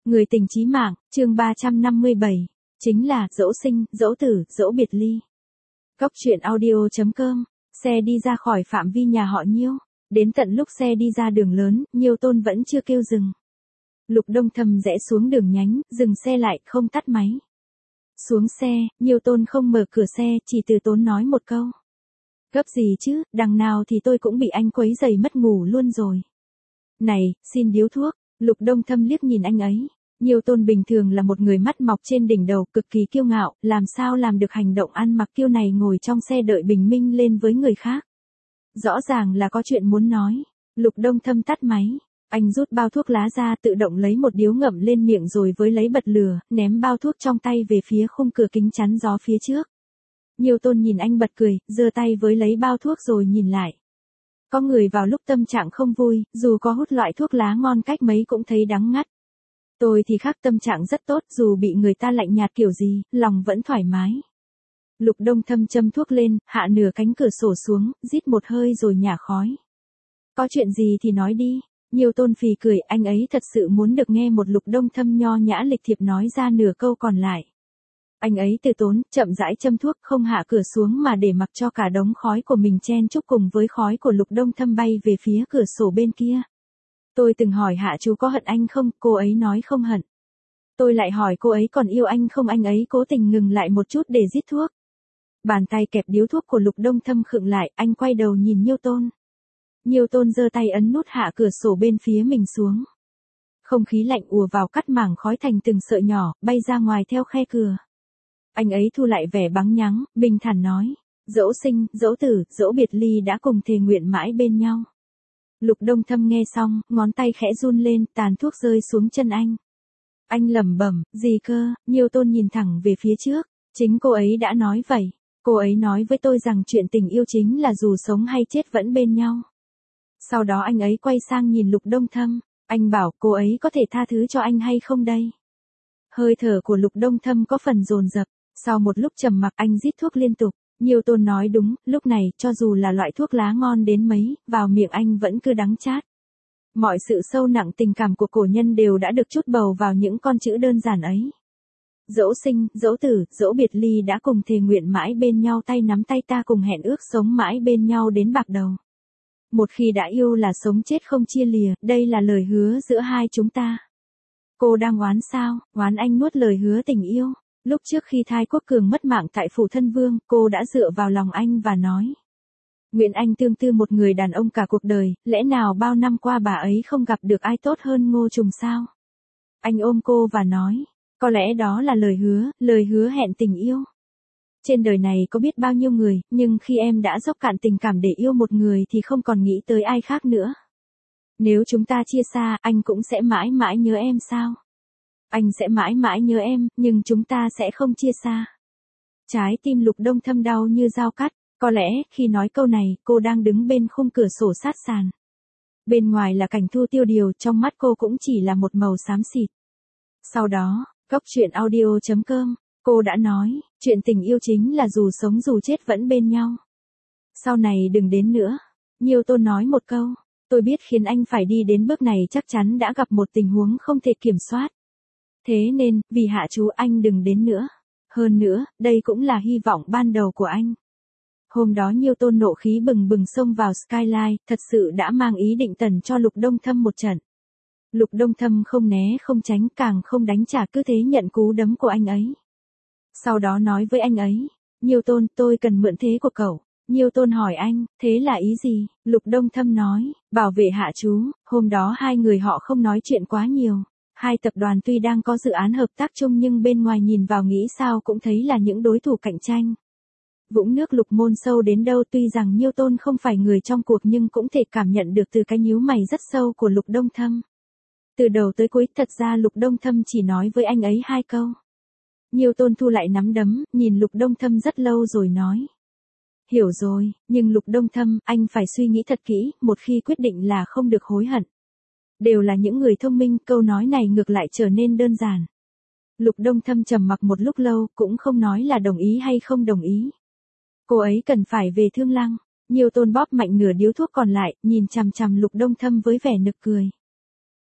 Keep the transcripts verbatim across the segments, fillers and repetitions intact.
Người tình chí mạng, chương ba trăm năm mươi bảy, chính là dỗ sinh, dỗ tử, dỗ biệt ly. Góc truyện audio chấm com, xe đi ra khỏi phạm vi nhà họ Nhiêu, đến tận lúc xe đi ra đường lớn, Nhiêu Tôn vẫn chưa kêu dừng. Lục Đông Thâm rẽ xuống đường nhánh, dừng xe lại, không tắt máy. Xuống xe, Nhiêu Tôn không mở cửa xe, chỉ từ tốn nói một câu. Gấp gì chứ, đằng nào thì tôi cũng bị anh quấy rầy mất ngủ luôn rồi. Này, xin điếu thuốc. Lục Đông Thâm liếc nhìn anh ấy. Nhiêu Tôn bình thường là một người mắt mọc trên đỉnh đầu, cực kỳ kiêu ngạo, làm sao làm được hành động ăn mặc kiêu này ngồi trong xe đợi bình minh lên với người khác. Rõ ràng là có chuyện muốn nói. Lục Đông Thâm tắt máy. Anh rút bao thuốc lá ra, tự động lấy một điếu ngậm lên miệng rồi với lấy bật lửa, ném bao thuốc trong tay về phía khung cửa kính chắn gió phía trước. Nhiêu Tôn nhìn anh bật cười, giơ tay với lấy bao thuốc rồi nhìn lại. Có người vào lúc tâm trạng không vui, dù có hút loại thuốc lá ngon cách mấy cũng thấy đắng ngắt. Tôi thì khác, tâm trạng rất tốt, dù bị người ta lạnh nhạt kiểu gì, lòng vẫn thoải mái. Lục Đông Thâm châm thuốc lên, hạ nửa cánh cửa sổ xuống, rít một hơi rồi nhả khói. Có chuyện gì thì nói đi. Nhiêu Tôn phì cười, anh ấy thật sự muốn được nghe một Lục Đông Thâm nho nhã lịch thiệp nói ra nửa câu còn lại. Anh ấy từ tốn, chậm rãi châm thuốc, không hạ cửa xuống mà để mặc cho cả đống khói của mình chen chúc cùng với khói của Lục Đông Thâm bay về phía cửa sổ bên kia. Tôi từng hỏi hạ chú có hận anh không, cô ấy nói không hận. Tôi lại hỏi cô ấy còn yêu anh không, anh ấy cố tình ngừng lại một chút để rít thuốc. Bàn tay kẹp điếu thuốc của Lục Đông Thâm khựng lại, anh quay đầu nhìn Nhiêu Tôn. Nhiêu Tôn giơ tay ấn nút hạ cửa sổ bên phía mình xuống. Không khí lạnh ùa vào cắt mảng khói thành từng sợi nhỏ, bay ra ngoài theo khe cửa. Anh ấy thu lại vẻ bắn nhắng, bình thản nói, dỗ sinh, dỗ tử, dỗ biệt ly đã cùng thề nguyện mãi bên nhau. Lục Đông Thâm nghe xong, ngón tay khẽ run lên, tàn thuốc rơi xuống chân anh. Anh lẩm bẩm, gì cơ? Nhiêu Tôn nhìn thẳng về phía trước, chính cô ấy đã nói vậy. Cô ấy nói với tôi rằng chuyện tình yêu chính là dù sống hay chết vẫn bên nhau. Sau đó anh ấy quay sang nhìn Lục Đông Thâm, anh bảo cô ấy có thể tha thứ cho anh hay không đây? Hơi thở của Lục Đông Thâm có phần dồn dập. Sau một lúc trầm mặc, anh rít thuốc liên tục. Nhiêu Tôn nói đúng, lúc này, cho dù là loại thuốc lá ngon đến mấy, vào miệng anh vẫn cứ đắng chát. Mọi sự sâu nặng tình cảm của cổ nhân đều đã được trút bầu vào những con chữ đơn giản ấy. Dỗ sinh, dỗ tử, dỗ biệt ly đã cùng thề nguyện mãi bên nhau, tay nắm tay ta cùng hẹn ước sống mãi bên nhau đến bạc đầu. Một khi đã yêu là sống chết không chia lìa, đây là lời hứa giữa hai chúng ta. Cô đang oán sao? Oán anh nuốt lời hứa tình yêu. Lúc trước khi Thái Quốc Cường mất mạng tại phủ thân vương, cô đã dựa vào lòng anh và nói. Nguyện anh tương tư một người đàn ông cả cuộc đời, lẽ nào bao năm qua bà ấy không gặp được ai tốt hơn Ngô Trùng sao? Anh ôm cô và nói, có lẽ đó là lời hứa, lời hứa hẹn tình yêu. Trên đời này có biết bao nhiêu người, nhưng khi em đã dốc cạn tình cảm để yêu một người thì không còn nghĩ tới ai khác nữa. Nếu chúng ta chia xa, anh cũng sẽ mãi mãi nhớ em sao? Anh sẽ mãi mãi nhớ em, nhưng chúng ta sẽ không chia xa. Trái tim Lục Đông Thâm đau như dao cắt, có lẽ khi nói câu này, cô đang đứng bên khung cửa sổ sát sàn. Bên ngoài là cảnh thu tiêu điều, trong mắt cô cũng chỉ là một màu xám xịt. Sau đó, góc truyện audio chấm com, cô đã nói, chuyện tình yêu chính là dù sống dù chết vẫn bên nhau. Sau này đừng đến nữa. Nhiêu Tôn nói một câu, tôi biết khiến anh phải đi đến bước này chắc chắn đã gặp một tình huống không thể kiểm soát. Thế nên, vì hạ chú anh đừng đến nữa. Hơn nữa, đây cũng là hy vọng ban đầu của anh. Hôm đó Nhiêu Tôn nộ khí bừng bừng xông vào Skyline, thật sự đã mang ý định tẩn cho Lục Đông Thâm một trận. Lục Đông Thâm không né không tránh, càng không đánh trả, cứ thế nhận cú đấm của anh ấy. Sau đó nói với anh ấy, Nhiêu Tôn, tôi cần mượn thế của cậu. Nhiêu Tôn hỏi anh, thế là ý gì? Lục Đông Thâm nói, bảo vệ hạ chú. Hôm đó hai người họ không nói chuyện quá nhiều. Hai tập đoàn tuy đang có dự án hợp tác chung nhưng bên ngoài nhìn vào nghĩ sao cũng thấy là những đối thủ cạnh tranh. Vũng nước Lục Môn sâu đến đâu, tuy rằng Nhiêu Tôn không phải người trong cuộc nhưng cũng thể cảm nhận được từ cái nhíu mày rất sâu của Lục Đông Thâm. Từ đầu tới cuối thật ra Lục Đông Thâm chỉ nói với anh ấy hai câu. Nhiêu Tôn thu lại nắm đấm, nhìn Lục Đông Thâm rất lâu rồi nói. Hiểu rồi, nhưng Lục Đông Thâm, anh phải suy nghĩ thật kỹ, một khi quyết định là không được hối hận. Đều là những người thông minh, câu nói này ngược lại trở nên đơn giản. Lục Đông Thâm trầm mặc một lúc lâu, cũng không nói là đồng ý hay không đồng ý. Cô ấy cần phải về Thương Lăng. Nhiêu Tôn bóp mạnh nửa điếu thuốc còn lại, nhìn chằm chằm Lục Đông Thâm với vẻ nực cười.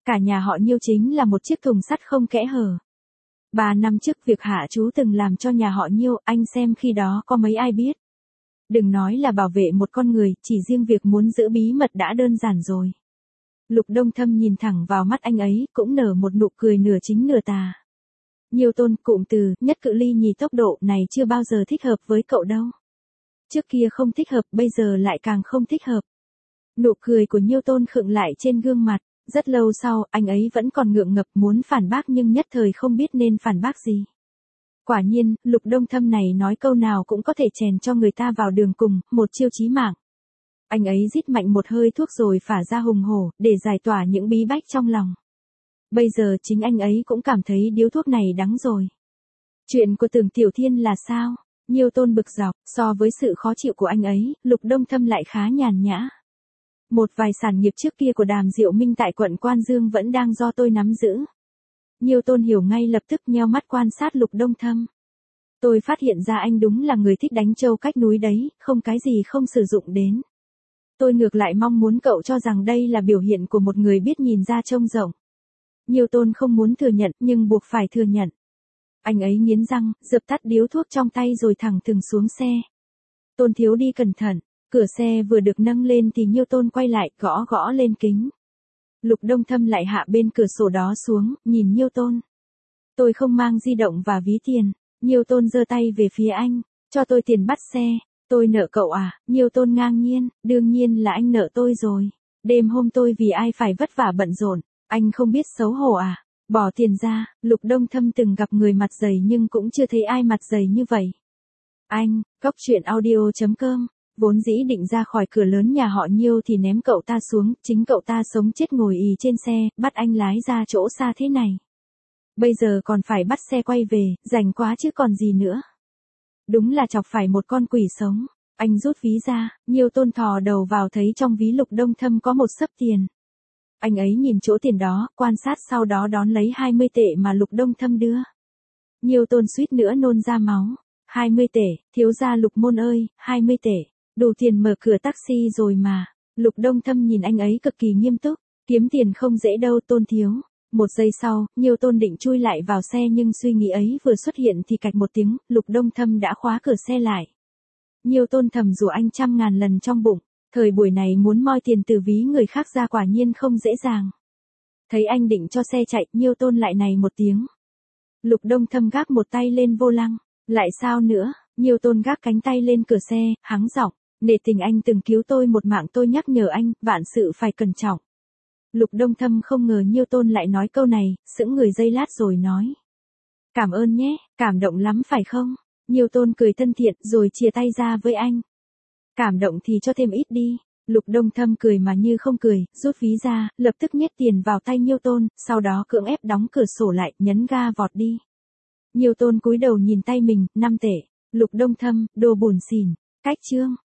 Cả nhà họ Nhiêu chính là một chiếc thùng sắt không kẽ hở. Ba năm trước việc hạ chú từng làm cho nhà họ Nhiêu, anh xem khi đó có mấy ai biết. Đừng nói là bảo vệ một con người, chỉ riêng việc muốn giữ bí mật đã đơn giản rồi. Lục Đông Thâm nhìn thẳng vào mắt anh ấy, cũng nở một nụ cười nửa chính nửa tà. Nhiêu Tôn, cụm từ nhất cự ly nhì tốc độ này chưa bao giờ thích hợp với cậu đâu. Trước kia không thích hợp, bây giờ lại càng không thích hợp. Nụ cười của Nhiêu Tôn khựng lại trên gương mặt. Rất lâu sau, anh ấy vẫn còn ngượng ngập muốn phản bác nhưng nhất thời không biết nên phản bác gì. Quả nhiên, Lục Đông Thâm này nói câu nào cũng có thể chèn cho người ta vào đường cùng, một chiêu chí mạng. Anh ấy rít mạnh một hơi thuốc rồi phả ra hùng hổ, để giải tỏa những bí bách trong lòng. Bây giờ chính anh ấy cũng cảm thấy điếu thuốc này đắng rồi. Chuyện của Tưởng Tiểu Thiên là sao? Nhiêu Tôn bực dọc, so với sự khó chịu của anh ấy, Lục Đông Thâm lại khá nhàn nhã. Một vài sản nghiệp trước kia của Đàm Diệu Minh tại quận Quan Dương vẫn đang do tôi nắm giữ. Nhiêu Tôn hiểu ngay lập tức nheo mắt quan sát Lục Đông Thâm. Tôi phát hiện ra anh đúng là người thích đánh trâu cách núi đấy, không cái gì không sử dụng đến. Tôi ngược lại mong muốn cậu cho rằng đây là biểu hiện của một người biết nhìn ra trông rộng. Nhiêu Tôn không muốn thừa nhận nhưng buộc phải thừa nhận. Anh ấy nghiến răng, dập tắt điếu thuốc trong tay rồi thẳng thừng xuống xe. Tôn thiếu đi cẩn thận. Cửa xe vừa được nâng lên thì Nhiêu Tôn quay lại, gõ gõ lên kính. Lục Đông Thâm lại hạ bên cửa sổ đó xuống, nhìn Nhiêu Tôn. Tôi không mang di động và ví tiền. Nhiêu Tôn giơ tay về phía anh, cho tôi tiền bắt xe. Tôi nợ cậu à? Nhiêu Tôn ngang nhiên, đương nhiên là anh nợ tôi rồi. Đêm hôm tôi vì ai phải vất vả bận rộn, anh không biết xấu hổ à? Bỏ tiền ra. Lục Đông Thâm từng gặp người mặt dày nhưng cũng chưa thấy ai mặt dày như vậy. Anh, cóc truyện audio chấm com. Vốn dĩ định ra khỏi cửa lớn nhà họ Nhiêu thì ném cậu ta xuống, chính cậu ta sống chết ngồi ì trên xe, bắt anh lái ra chỗ xa thế này. Bây giờ còn phải bắt xe quay về, rảnh quá chứ còn gì nữa. Đúng là chọc phải một con quỷ sống. Anh rút ví ra, Nhiêu Tôn thò đầu vào thấy trong ví Lục Đông Thâm có một xấp tiền. Anh ấy nhìn chỗ tiền đó, quan sát sau đó đón lấy hai mươi tệ mà Lục Đông Thâm đưa. Nhiêu Tôn suýt nữa nôn ra máu. hai mươi tệ, thiếu gia Lục Môn ơi, hai mươi tệ. Đủ tiền mở cửa taxi rồi mà. Lục Đông Thâm nhìn anh ấy cực kỳ nghiêm túc. Kiếm tiền không dễ đâu Tôn thiếu. Một giây sau, Nhiêu Tôn định chui lại vào xe nhưng suy nghĩ ấy vừa xuất hiện thì cạch một tiếng, Lục Đông Thâm đã khóa cửa xe lại. Nhiêu Tôn thầm rủa anh trăm ngàn lần trong bụng. Thời buổi này muốn moi tiền từ ví người khác ra quả nhiên không dễ dàng. Thấy anh định cho xe chạy, Nhiêu Tôn lại này một tiếng. Lục Đông Thâm gác một tay lên vô lăng. Lại sao nữa? Nhiêu Tôn gác cánh tay lên cửa xe, hắng giọng. Nể tình anh từng cứu tôi một mạng, tôi nhắc nhở anh, vạn sự phải cẩn trọng. Lục Đông Thâm không ngờ Nhiêu Tôn lại nói câu này, sững người giây lát rồi nói. Cảm ơn nhé, cảm động lắm phải không? Nhiêu Tôn cười thân thiện rồi chia tay ra với anh. Cảm động thì cho thêm ít đi. Lục Đông Thâm cười mà như không cười, rút ví ra, lập tức nhét tiền vào tay Nhiêu Tôn, sau đó cưỡng ép đóng cửa sổ lại, nhấn ga vọt đi. Nhiêu Tôn cúi đầu nhìn tay mình, năm tệ. Lục Đông Thâm, đồ bủn xỉn. Cách chương.